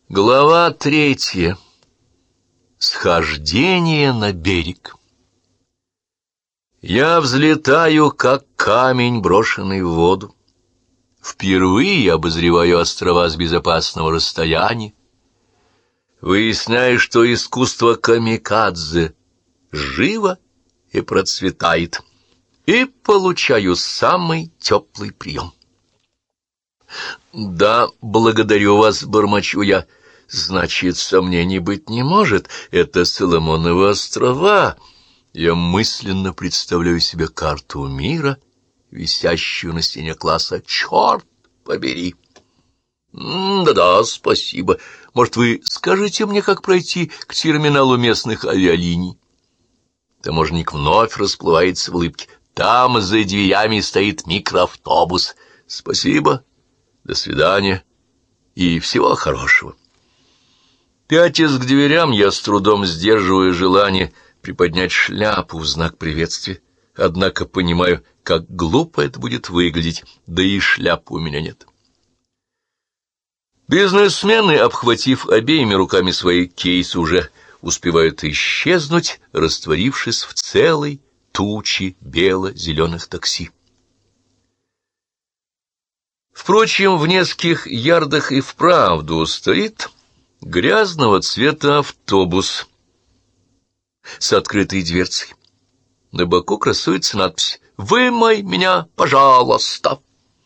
Глава 3. Схождение на берег. Я взлетаю, как камень, брошенный в воду. Впервые обозреваю острова с безопасного расстояния. Выясняю, что искусство камикадзе живо и процветает, и получаю самый теплый прием. «Да, благодарю вас», — бормочу я. «Значит, сомнений быть не может. Это Соломоновы острова». Я мысленно представляю себе карту мира, висящую на стене класса. «Черт побери!» «Да-да, спасибо. Может, вы скажете мне, как пройти к терминалу местных авиалиний?» Таможенник вновь расплывается в улыбке. «Там за дверями стоит микроавтобус. Спасибо. До свидания и всего хорошего». Пятясь к дверям, я с трудом сдерживаю желание приподнять шляпу в знак приветствия, однако понимаю, как глупо это будет выглядеть, да и шляпы у меня нет. Бизнесмены, обхватив обеими руками свои кейсы, уже успевают исчезнуть, растворившись в целой туче бело-зеленых такси. Впрочем, в нескольких ярдах и вправду стоит грязного цвета автобус с открытой дверцей. На боку красуется надпись «Вымой меня, пожалуйста».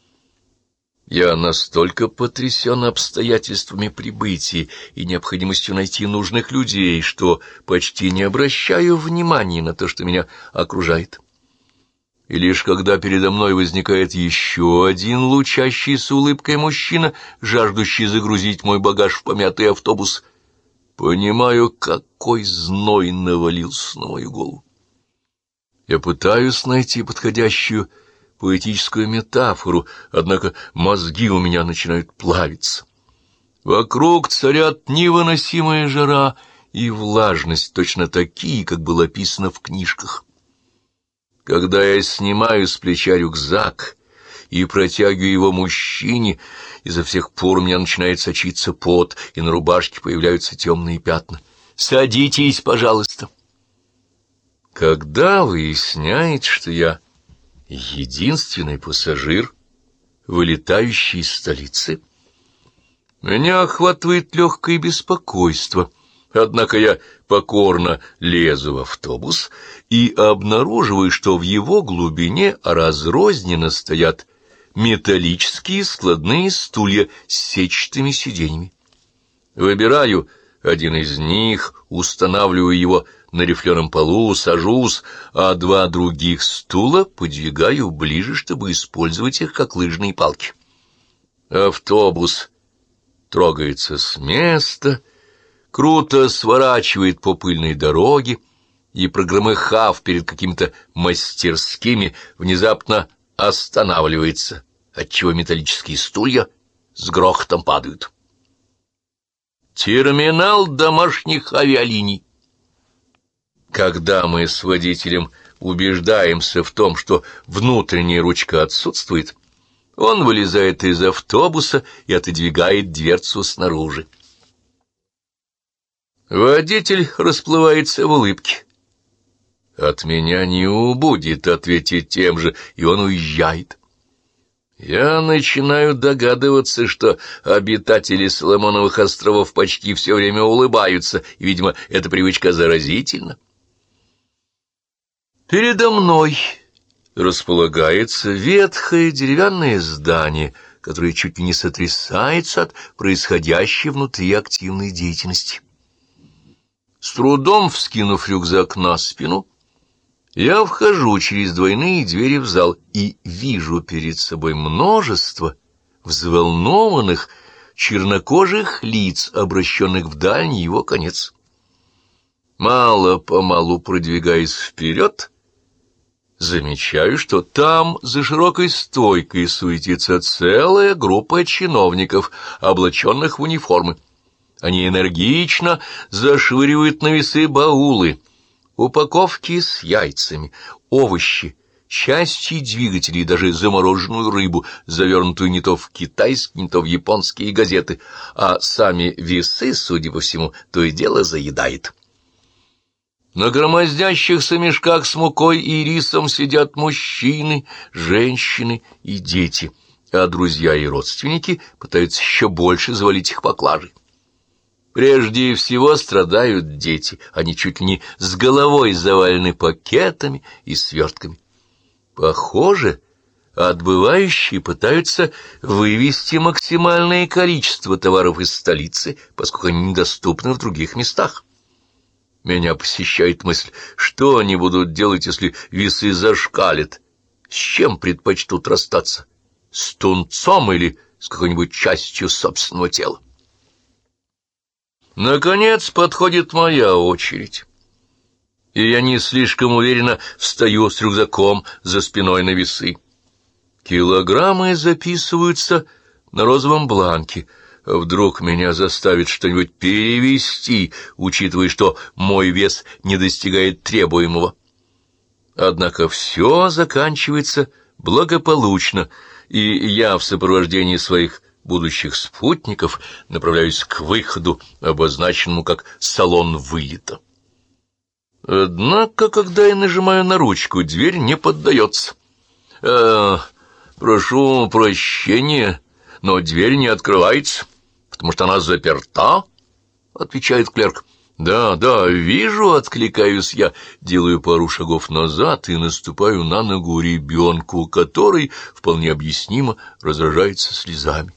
Я настолько потрясен обстоятельствами прибытия и необходимостью найти нужных людей, что почти не обращаю внимания на то, что меня окружает. И лишь когда передо мной возникает еще один лучащийся улыбкой мужчина, жаждущий загрузить мой багаж в помятый автобус, понимаю, какой зной навалился на мою голову. Я пытаюсь найти подходящую поэтическую метафору, однако мозги у меня начинают плавиться. Вокруг царят невыносимая жара и влажность, точно такие, как было описано в книжках. Когда я снимаю с плеча рюкзак и протягиваю его мужчине, изо всех пор у меня начинает сочиться пот, и на рубашке появляются темные пятна. «Садитесь, пожалуйста». Когда выясняется, что я единственный пассажир, вылетающий из столицы, меня охватывает легкое беспокойство. Однако я покорно лезу в автобус и обнаруживаю, что в его глубине разрозненно стоят металлические складные стулья с сетчатыми сиденьями. Выбираю один из них, устанавливаю его на рифленом полу, сажусь, а два других стула подвигаю ближе, чтобы использовать их как лыжные палки. Автобус трогается с места, круто сворачивает по пыльной дороге и, прогромыхав перед какими-то мастерскими, внезапно останавливается, отчего металлические стулья с грохотом падают. Терминал домашних авиалиний. Когда мы с водителем убеждаемся в том, что внутренняя ручка отсутствует, он вылезает из автобуса и отодвигает дверцу снаружи. Водитель расплывается в улыбке. От меня не убудет ответить тем же, и он уезжает. Я начинаю догадываться, что обитатели Соломоновых островов почти все время улыбаются, и, видимо, эта привычка заразительна. Передо мной располагается ветхое деревянное здание, которое чуть ли не сотрясается от происходящей внутри активной деятельности. С трудом вскинув рюкзак на спину, я вхожу через двойные двери в зал и вижу перед собой множество взволнованных чернокожих лиц, обращенных в дальний его конец. Мало-помалу продвигаясь вперед, замечаю, что там за широкой стойкой суетится целая группа чиновников, облаченных в униформы. Они энергично зашвыривают на весы баулы, упаковки с яйцами, овощи, части двигателей, даже замороженную рыбу, завернутую не то в китайские, не то в японские газеты, а сами весы, судя по всему, то и дело заедает. На громоздящихся мешках с мукой и рисом сидят мужчины, женщины и дети, а друзья и родственники пытаются еще больше завалить их поклажей. Прежде всего страдают дети, они чуть ли не с головой завалены пакетами и свертками. Похоже, отбывающие пытаются вывести максимальное количество товаров из столицы, поскольку они недоступны в других местах. Меня посещает мысль, что они будут делать, если весы зашкалят? С чем предпочтут расстаться? С тунцом или с какой-нибудь частью собственного тела? Наконец подходит моя очередь, и я не слишком уверенно встаю с рюкзаком за спиной на весы. Килограммы записываются на розовом бланке. Вдруг меня заставит что-нибудь перевести, учитывая, что мой вес не достигает требуемого. Однако все заканчивается благополучно, и я в сопровождении своих будущих спутников направляюсь к выходу, обозначенному как «салон вылета». Однако, когда я нажимаю на ручку, дверь не поддается. «Прошу прощения, но дверь не открывается, потому что она заперта», — отвечает клерк. «Да, вижу», — откликаюсь я, делаю пару шагов назад и наступаю на ногу ребенку, который, вполне объяснимо, разражается слезами.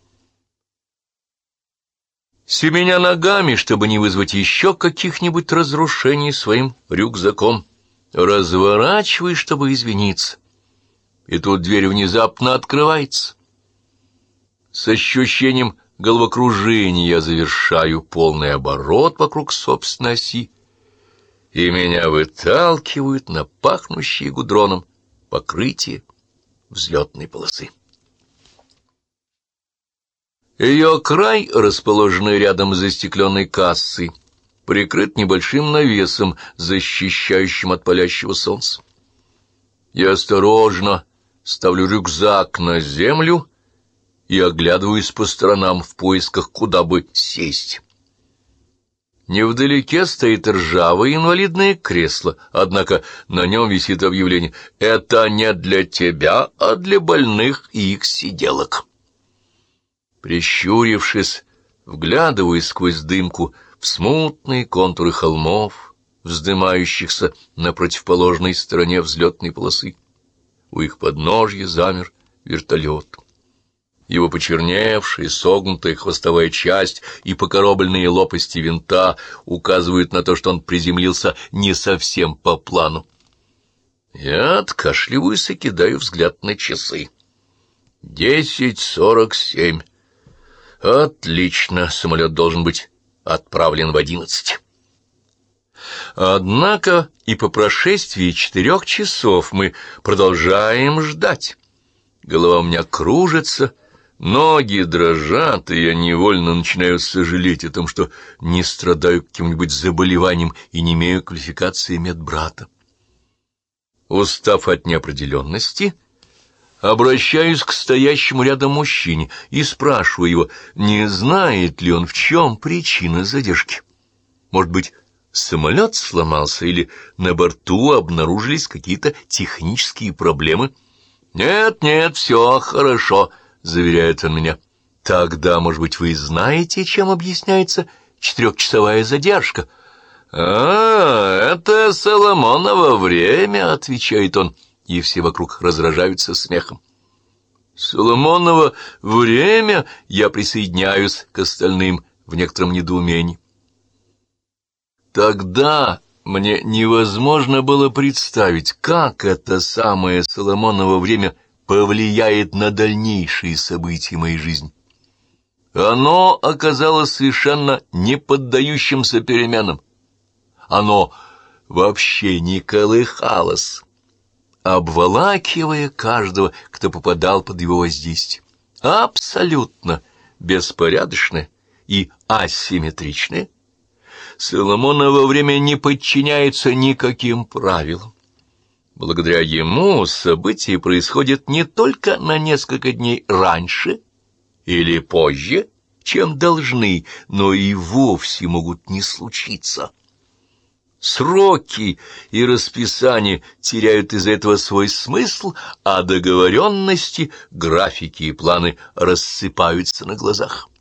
Семеня ногами, чтобы не вызвать еще каких-нибудь разрушений своим рюкзаком, разворачиваюсь, чтобы извиниться. И тут дверь внезапно открывается. С ощущением головокружения я завершаю полный оборот вокруг собственной оси, и меня выталкивают на пахнущие гудроном покрытие взлетной полосы. Ее край, расположенный рядом с застекленной кассой, прикрыт небольшим навесом, защищающим от палящего солнца. Я осторожно ставлю рюкзак на землю и оглядываюсь по сторонам в поисках, куда бы сесть. Невдалеке стоит ржавое инвалидное кресло, однако на нем висит объявление «Это не для тебя, а для больных и их сиделок». Прищурившись, вглядываясь сквозь дымку в смутные контуры холмов, вздымающихся на противоположной стороне взлетной полосы. У их подножья замер вертолет. Его почерневшая, согнутая хвостовая часть и покоробленные лопасти винта указывают на то, что он приземлился не совсем по плану. Я откашливаюсь и кидаю взгляд на часы. 10:47. Отлично, самолет должен быть отправлен в 11. Однако и по прошествии 4 часов мы продолжаем ждать. Голова у меня кружится, ноги дрожат, и я невольно начинаю сожалеть о том, что не страдаю каким-нибудь заболеванием и не имею квалификации медбрата. Устав от неопределенности, обращаюсь к стоящему рядом мужчине и спрашиваю его, не знает ли он, в чем причина задержки. Может быть, самолет сломался или на борту обнаружились какие-то технические проблемы? «Нет, все хорошо», — заверяет он меня. «Тогда, может быть, вы знаете, чем объясняется 4-часовая задержка?» «Это Соломоново время», — отвечает он, и все вокруг разражаются смехом. «Соломоново время?» — я присоединяюсь к остальным в некотором недоумении. Тогда мне невозможно было представить, как это самое Соломоново время повлияет на дальнейшие события моей жизни. Оно оказалось совершенно не поддающимся переменам. Оно вообще не колыхалось, обволакивая каждого, кто попадал под его воздействие. Абсолютно беспорядочное и асимметричное. Соломоново время не подчиняется никаким правилам. Благодаря ему события происходят не только на несколько дней раньше или позже, чем должны, но и вовсе могут не случиться. Сроки и расписания теряют из-за этого свой смысл, а договоренности, графики и планы рассыпаются на глазах.